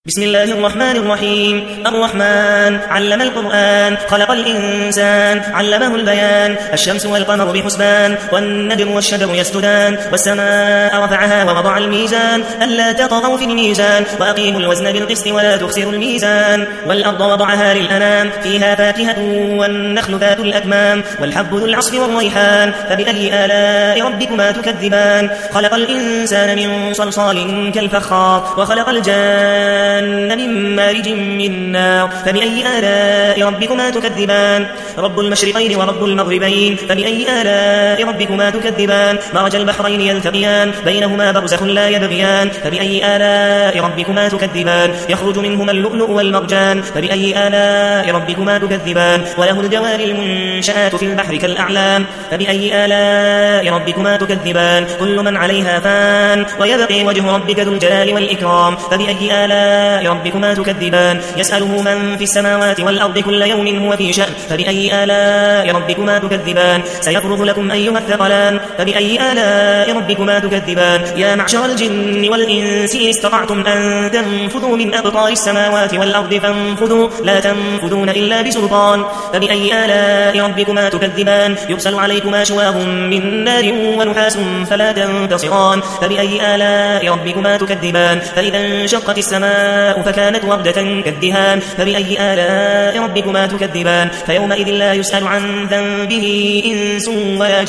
بسم الله الرحمن الرحيم. الرحمن علم القرآن، خلق الإنسان، علمه البيان. الشمس والقمر بحسبان، والنجم والشجر يسجدان. والسماء رفعها ووضع الميزان، ألا تطغوا في الميزان، وأقيموا الوزن بالقسط ولا تخسروا الميزان. والأرض وضعها للأنام، فيها فاكهة والنخل ذات الأكمام، والحب ذو العصف والريحان. فبأي آلاء ربكما تكذبان؟ خلق الإنسان من صلصال كالفخار، وخلق الجان من مارج من نار. فبأي آلاء ربكما تكذبان؟ رب المشرقين ورب المغربين. فبأي آلاء ربكما تكذبان؟ مرج البحرين يلتقيان، بينهما برزخ لا يبغيان. فبأي آلاء ربكما تكذبان؟ يخرج منهما اللؤلؤ والمرجان. فبأي آلاء ربكما تكذبان؟ وله الجوار المنشآت في البحر كالأعلام. فبأي آلاء ربكما تكذبان؟ كل من عليها فان، ويبقي وجه ربك ذو الجلال والإكرام. فبأي آلاء ربكما تكذبان؟ يسأله من في السماوات والأرض كل يوم هو في شأن. فبأي آلاء ربكما تكذبان؟ سيفرغ لكم أيها الثقلان. فبأي آلاء ربكما تكذبان؟ يا معشر الجن والإنس إن استطعتم أن تنفذوا من أقطار السماوات والأرض فانفذوا، لا تنفذون إلا بسلطان. فبأي آلاء ربكما تكذبان؟ يرسل عليكما شواظ من نار ونحاس فلا تنتصران. فبأي آلاء ربكما تكذبان؟ فإذا انشقت السماء فكانت وردة كالدهان. فبأي آلاء ربكما تكذبان؟ فيومئذ لا يسأل عن ذنبه إنس ولا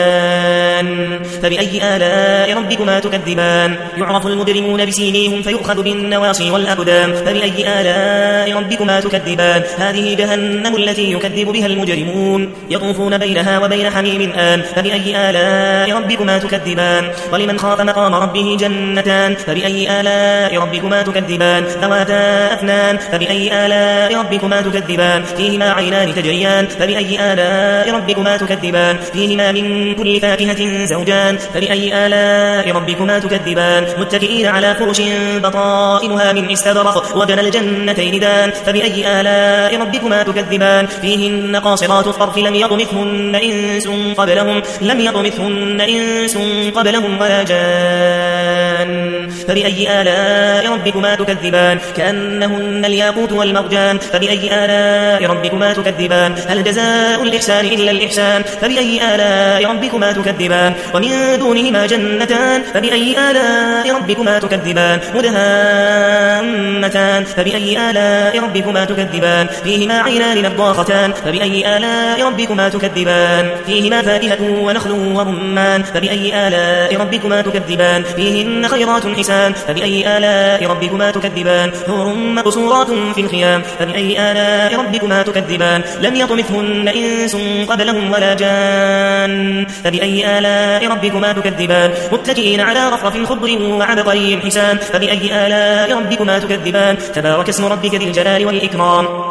جان. فبأي آلاء ربكما تكذبان؟ يعرف المجرمون بسيميهم فيؤخذ بالنواصي والأقدام. فبأي آلاء ربكما تكذبان؟ هذه جهنم التي يكذب بها المجرمون، يطوفون بينها وبين حميم آن. فبأي آلاء ربكما تكذبان؟ ولمن خاف مقام ربه جنتان. فبأي آلاء ربكما تكذبان؟ ذواتا أفنان. فبأي آلاء ربكما تكذبان؟ فيهما عينان تجريان. فبأي آلاء ربكما تكذبان؟ فيهما من كل فاكهة زوجان. فبأي آلاء ربكما تكذبان؟ متكئين على فرش بطائنها من استبرق، وجنى الجنتين دان. فبأي آلاء ربكما تكذبان؟ فيهن قاصرات الطرف لم يطمثهن إنس قبلهم ولا جان. فبأي آلاء ربكما تكذبان؟ كأنهن الياقوت والمرجان. فبأي آلاء ربكما تكذبان؟ هل جزاء الإحسان إلا الإحسان؟ فبأي آلاء ربكما تكذبان؟ ومن دونهما جنتان. فبأي آلاء ربكما تكذبان؟ مدهامتان. فبأي آلاء ربكما تكذبان؟ فيهما عينان نضاختان. فبأي آلاء ربكما تكذبان؟ فيهما فاكهة ونخل ورمان. فبأي آلاء ربكما تكذبان؟ فيهن خيرات حسان. فبأي آلاء ربكما تكذبان؟ حور مقصورات في الخيام. فبأي آلاء ربكما تكذبان؟ لم يطمثهن إنس قبلهم ولا جان. فبأي آلاء ربكما تكذبان؟ متكئين على رفرف خضر وعبقري حسان. فبأي آلاء ربكما تكذبان؟ تبارك اسم ربك ذي الجلال والإكرام.